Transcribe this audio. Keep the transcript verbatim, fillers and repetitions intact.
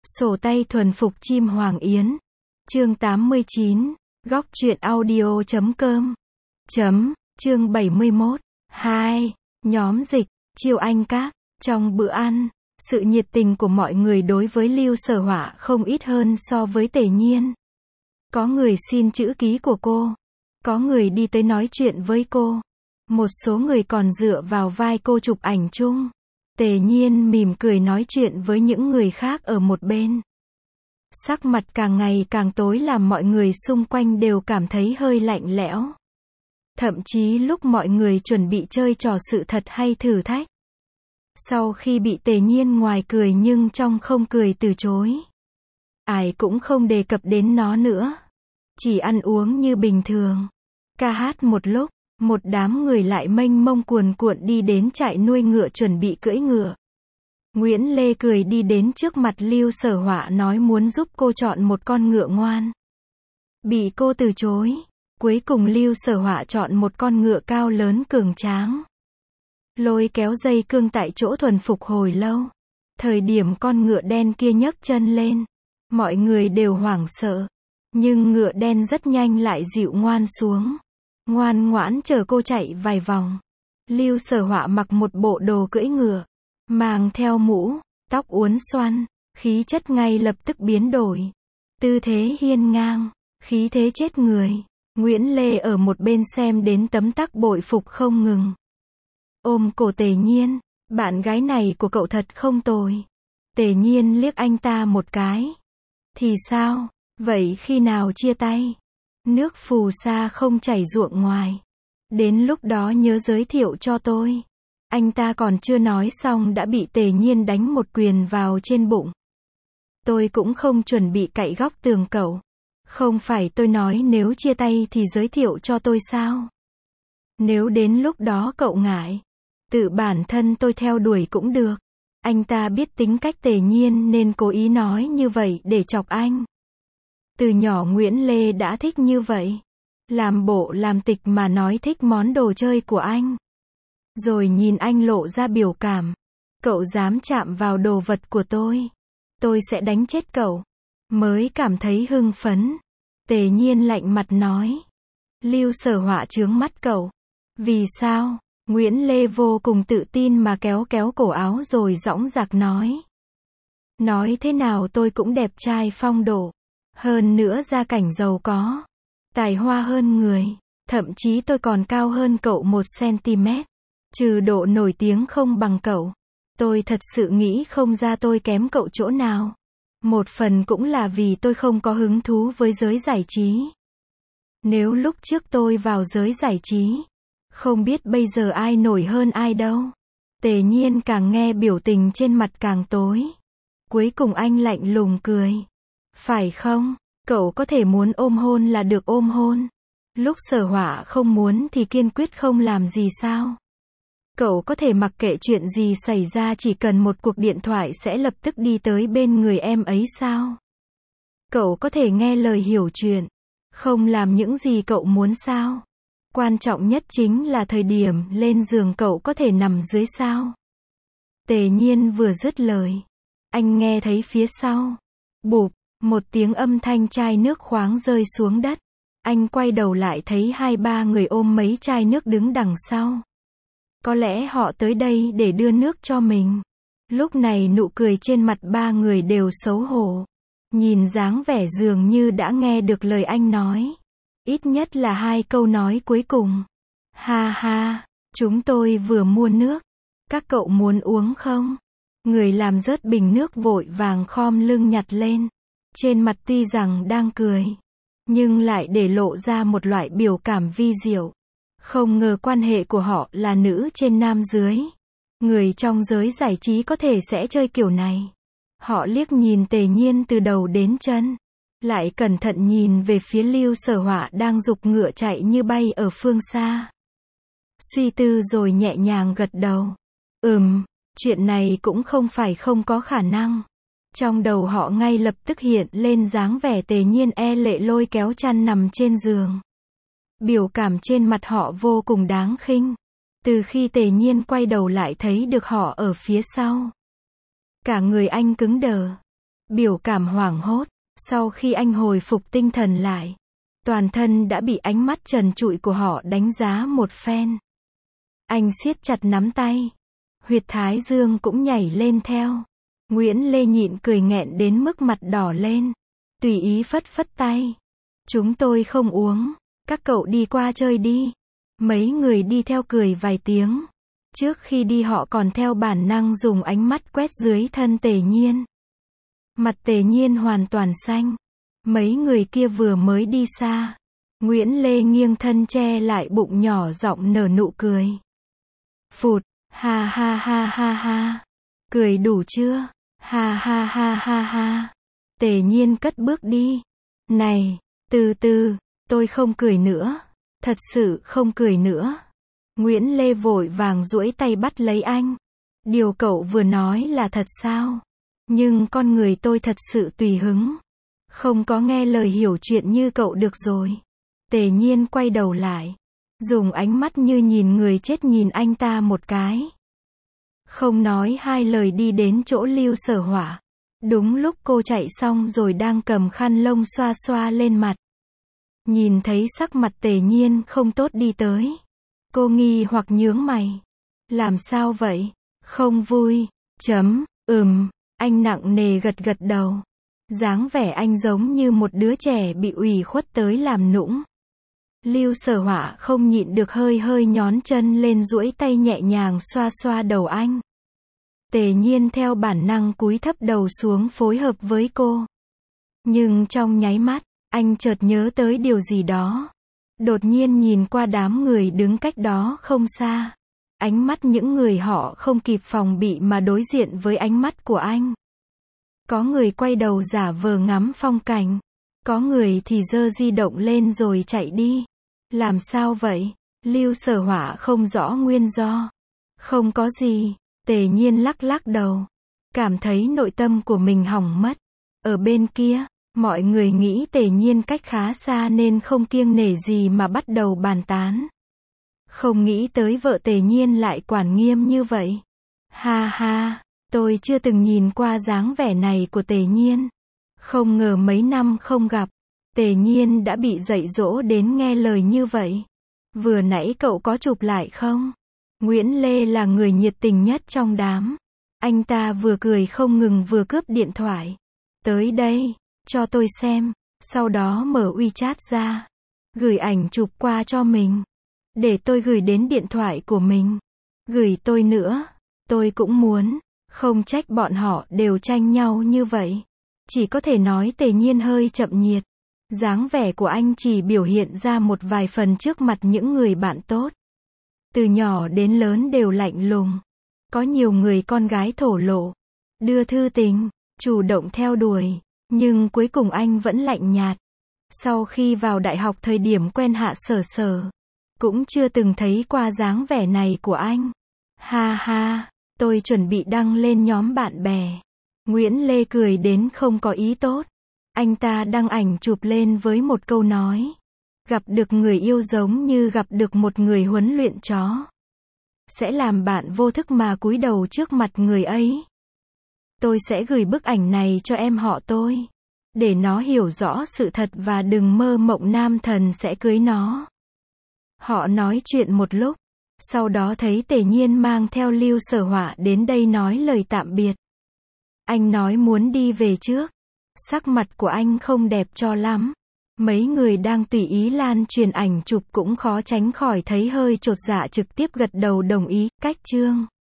Sổ tay thuần phục chim hoàng yến. Chương tám mươi chín. Góc truyện audio chấm com. Chấm. Chương bảy mươi mốt. hai. Nhóm dịch. Chiêu Anh Các. Trong bữa ăn, sự nhiệt tình của mọi người đối với Lưu Sở Họa không ít hơn so với Tề Nhiên. Có người xin chữ ký của cô. Có người đi tới nói chuyện với cô. Một số người còn dựa vào vai cô chụp ảnh chung. Tề Nhiên mỉm cười nói chuyện với những người khác ở một bên. Sắc mặt càng ngày càng tối làm mọi người xung quanh đều cảm thấy hơi lạnh lẽo. Thậm chí lúc mọi người chuẩn bị chơi trò sự thật hay thử thách. Sau khi bị Tề Nhiên ngoài cười nhưng trong không cười từ chối. Ai cũng không đề cập đến nó nữa. Chỉ ăn uống như bình thường. Ca hát một lúc, một đám người lại mênh mông cuồn cuộn đi đến trại nuôi ngựa chuẩn bị cưỡi ngựa. Nguyễn Lê cười đi đến trước mặt Lưu Sở Họa nói muốn giúp cô chọn một con ngựa ngoan. Bị cô từ chối. Cuối cùng Lưu Sở Họa chọn một con ngựa cao lớn cường tráng. Lôi kéo dây cương tại chỗ thuần phục hồi lâu. Thời điểm con ngựa đen kia nhấc chân lên, mọi người đều hoảng sợ. Nhưng ngựa đen rất nhanh lại dịu ngoan xuống. Ngoan ngoãn chờ cô chạy vài vòng. Lưu Sở Họa mặc một bộ đồ cưỡi ngựa, mang theo mũ, tóc uốn xoăn, khí chất ngay lập tức biến đổi. Tư thế hiên ngang, khí thế chết người. Nguyễn Lê ở một bên xem đến tấm tắc bội phục không ngừng. Ôm cổ Tề Nhiên, bạn gái này của cậu thật không tồi. Tề Nhiên liếc anh ta một cái. Thì sao, vậy khi nào chia tay? Nước phù sa không chảy ruộng ngoài. Đến lúc đó nhớ giới thiệu cho tôi. Anh ta còn chưa nói xong đã bị Tề Nhiên đánh một quyền vào trên bụng. Tôi cũng không chuẩn bị cạy góc tường cậu. Không phải tôi nói nếu chia tay thì giới thiệu cho tôi sao? Nếu đến lúc đó cậu ngại, tự bản thân tôi theo đuổi cũng được. Anh ta biết tính cách Tề Nhiên nên cố ý nói như vậy để chọc anh. Từ nhỏ Nguyễn Lê đã thích như vậy. Làm bộ làm tịch mà nói thích món đồ chơi của anh. Rồi nhìn anh lộ ra biểu cảm. Cậu dám chạm vào đồ vật của tôi, tôi sẽ đánh chết cậu. Mới cảm thấy hưng phấn. Tề Nhiên lạnh mặt nói. Lưu Sở Họa trướng mắt cậu. Vì sao? Nguyễn Lê vô cùng tự tin mà kéo kéo cổ áo rồi dõng dạc nói. Nói thế nào tôi cũng đẹp trai phong độ. Hơn nữa gia cảnh giàu có. Tài hoa hơn người. Thậm chí tôi còn cao hơn cậu một xăng-ti-mét. Trừ độ nổi tiếng không bằng cậu. Tôi thật sự nghĩ không ra tôi kém cậu chỗ nào. Một phần cũng là vì tôi không có hứng thú với giới giải trí. Nếu lúc trước tôi vào giới giải trí, không biết bây giờ ai nổi hơn ai đâu. Tề Nhiên càng nghe biểu tình trên mặt càng tối. Cuối cùng anh lạnh lùng cười. Phải không? Cậu có thể muốn ôm hôn là được ôm hôn. Lúc Sở Họa không muốn thì kiên quyết không làm gì sao? Cậu có thể mặc kệ chuyện gì xảy ra chỉ cần một cuộc điện thoại sẽ lập tức đi tới bên người em ấy sao? Cậu có thể nghe lời hiểu chuyện, không làm những gì cậu muốn sao? Quan trọng nhất chính là thời điểm lên giường cậu có thể nằm dưới sao? Tề Nhiên vừa dứt lời, anh nghe thấy phía sau. Bụp, một tiếng âm thanh chai nước khoáng rơi xuống đất. Anh quay đầu lại thấy hai ba người ôm mấy chai nước đứng đằng sau. Có lẽ họ tới đây để đưa nước cho mình. Lúc này nụ cười trên mặt ba người đều xấu hổ. Nhìn dáng vẻ dường như đã nghe được lời anh nói. Ít nhất là hai câu nói cuối cùng. Ha ha, chúng tôi vừa mua nước. Các cậu muốn uống không? Người làm rớt bình nước vội vàng khom lưng nhặt lên. Trên mặt tuy rằng đang cười, nhưng lại để lộ ra một loại biểu cảm vi diệu. Không ngờ quan hệ của họ là nữ trên nam dưới. Người trong giới giải trí có thể sẽ chơi kiểu này. Họ liếc nhìn Tề Nhiên từ đầu đến chân. Lại cẩn thận nhìn về phía Lưu Sở Họa đang giục ngựa chạy như bay ở phương xa. Suy tư rồi nhẹ nhàng gật đầu. Ừm, chuyện này cũng không phải không có khả năng. Trong đầu họ ngay lập tức hiện lên dáng vẻ Tề Nhiên e lệ lôi kéo chăn nằm trên giường. Biểu cảm trên mặt họ vô cùng đáng khinh. Từ khi Tề Nhiên quay đầu lại thấy được họ ở phía sau. Cả người anh cứng đờ. biểu cảm hoảng hốt. Sau khi anh hồi phục tinh thần lại, toàn thân đã bị ánh mắt trần trụi của họ đánh giá một phen. Anh siết chặt nắm tay. Huyệt thái dương cũng nhảy lên theo. Nguyễn Lê nhịn cười nghẹn đến mức mặt đỏ lên. Tùy ý phất phất tay. Chúng tôi không uống. Các cậu đi qua chơi đi. Mấy người đi theo cười vài tiếng. Trước khi đi họ còn theo bản năng dùng ánh mắt quét dưới thân Tề Nhiên. Mặt Tề Nhiên hoàn toàn xanh. Mấy người kia vừa mới đi xa. Nguyễn Lê nghiêng thân che lại bụng nhỏ giọng nở nụ cười. Phụt, ha ha ha ha ha. Cười đủ chưa? Ha ha ha ha ha. Tề Nhiên cất bước đi. Này, từ từ, tôi không cười nữa. Thật sự không cười nữa. Nguyễn Lê vội vàng duỗi tay bắt lấy anh. Điều cậu vừa nói là thật sao? Nhưng con người tôi thật sự tùy hứng. Không có nghe lời hiểu chuyện như cậu được rồi. Tề Nhiên quay đầu lại. Dùng ánh mắt như nhìn người chết nhìn anh ta một cái. Không nói hai lời đi đến chỗ Lưu Sở Hỏa. Đúng lúc cô chạy xong rồi đang cầm khăn lông xoa xoa lên mặt. Nhìn thấy sắc mặt Tề Nhiên không tốt đi tới. Cô nghi hoặc nhướng mày. Làm sao vậy? Không vui. Chấm, ừm, anh nặng nề gật gật đầu. Dáng vẻ anh giống như một đứa trẻ bị ủy khuất tới làm nũng. Lưu Sở Hỏa không nhịn được hơi hơi nhón chân lên duỗi tay nhẹ nhàng xoa xoa đầu anh. Tề Nhiên theo bản năng cúi thấp đầu xuống phối hợp với cô. Nhưng trong nháy mắt, anh chợt nhớ tới điều gì đó. Đột nhiên nhìn qua đám người đứng cách đó không xa. Ánh mắt những người họ không kịp phòng bị mà đối diện với ánh mắt của anh. Có người quay đầu giả vờ ngắm phong cảnh. Có người thì giơ di động lên rồi chạy đi. Làm sao vậy? Lưu Sở Hỏa không rõ nguyên do. Không có gì. Tề Nhiên lắc lắc đầu. Cảm thấy nội tâm của mình hỏng mất. Ở bên kia, mọi người nghĩ Tề Nhiên cách khá xa nên không kiêng nể gì mà bắt đầu bàn tán. Không nghĩ tới vợ Tề Nhiên lại quản nghiêm như vậy. Ha ha, tôi chưa từng nhìn qua dáng vẻ này của Tề Nhiên. Không ngờ mấy năm không gặp, Tề Nhiên đã bị dạy dỗ đến nghe lời như vậy. Vừa nãy cậu có chụp lại không? Nguyễn Lê là người nhiệt tình nhất trong đám. Anh ta vừa cười không ngừng vừa cướp điện thoại. Tới đây, cho tôi xem. Sau đó mở WeChat ra. Gửi ảnh chụp qua cho mình. Để tôi gửi đến điện thoại của mình. Gửi tôi nữa. Tôi cũng muốn. Không trách bọn họ đều tranh nhau như vậy. Chỉ có thể nói Tề Nhiên hơi chậm nhiệt. Dáng vẻ của anh chỉ biểu hiện ra một vài phần trước mặt những người bạn tốt. Từ nhỏ đến lớn đều lạnh lùng. Có nhiều người con gái thổ lộ. Đưa thư tình. Chủ động theo đuổi. Nhưng cuối cùng anh vẫn lạnh nhạt. Sau khi vào đại học thời điểm quen Hạ Sở Sở. Cũng chưa từng thấy qua dáng vẻ này của anh. Ha ha, tôi chuẩn bị đăng lên nhóm bạn bè. Nguyễn Lê cười đến không có ý tốt. Anh ta đăng ảnh chụp lên với một câu nói. Gặp được người yêu giống như gặp được một người huấn luyện chó. Sẽ làm bạn vô thức mà cúi đầu trước mặt người ấy. Tôi sẽ gửi bức ảnh này cho em họ tôi. Để nó hiểu rõ sự thật và đừng mơ mộng nam thần sẽ cưới nó. Họ nói chuyện một lúc. Sau đó thấy Tề Nhiên mang theo Lưu Sở Hỏa đến đây nói lời tạm biệt. Anh nói muốn đi về trước. Sắc mặt của anh không đẹp cho lắm. Mấy người đang tùy ý lan truyền ảnh chụp cũng khó tránh khỏi thấy hơi chột dạ trực tiếp gật đầu đồng ý. Cách chương